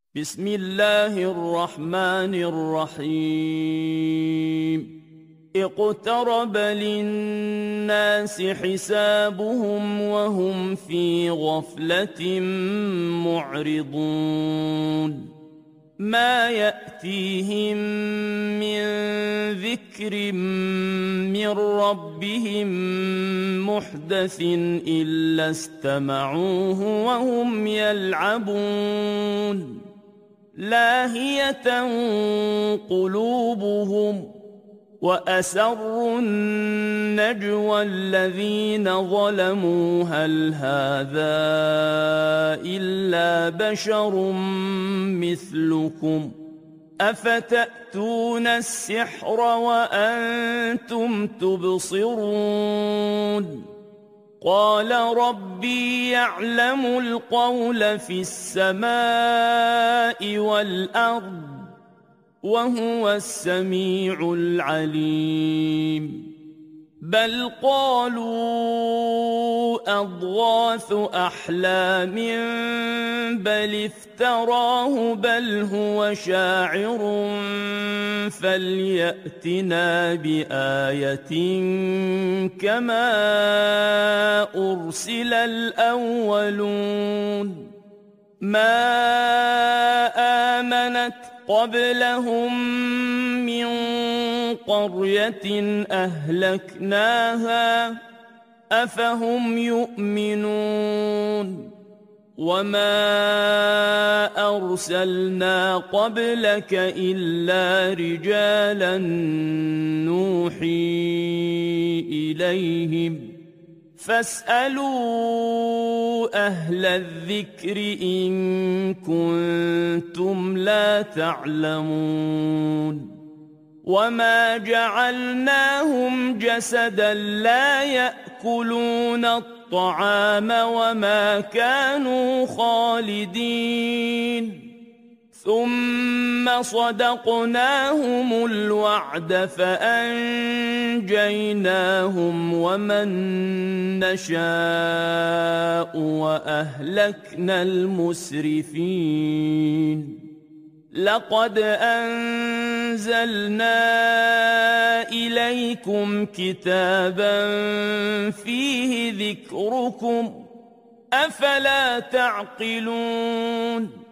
بسم الله الرحمن الرحيم اقترب للناس حسابهم وهم في غفلة معرضون ما يأتيهم من ذكر من ربهم محدث إلا استمعوه وهم يلعبون لاهية قلوبهم وأسروا النجوى الذين ظلموا هل هذا إلا بشر مثلكم أفتأتون السحر وأنتم تبصرون قال ربي يعلم القول في السماء والأرض وهو السميع العليم بل قالوا أضغاث أحلام بل افتراه بل هو شاعر فليأتنا بآية كما أرسل الأولون ما آمنت قبلهم من قرية أهلكناها أفهم يؤمنون وما أرسلنا قبلك إلا رجالا نوحي إليهم فاسألوا أهل الذكر إن كنتم لا تعلمون وما جعلناهم جسدا لا يأكلون الطعام وما كانوا خالدين ثم صدقناهم الوعد فأنجيناهم ومن نشاء وأهلكنا المسرفين لقد أنزلنا إليكم كتابا فيه ذكركم أفلا تعقلون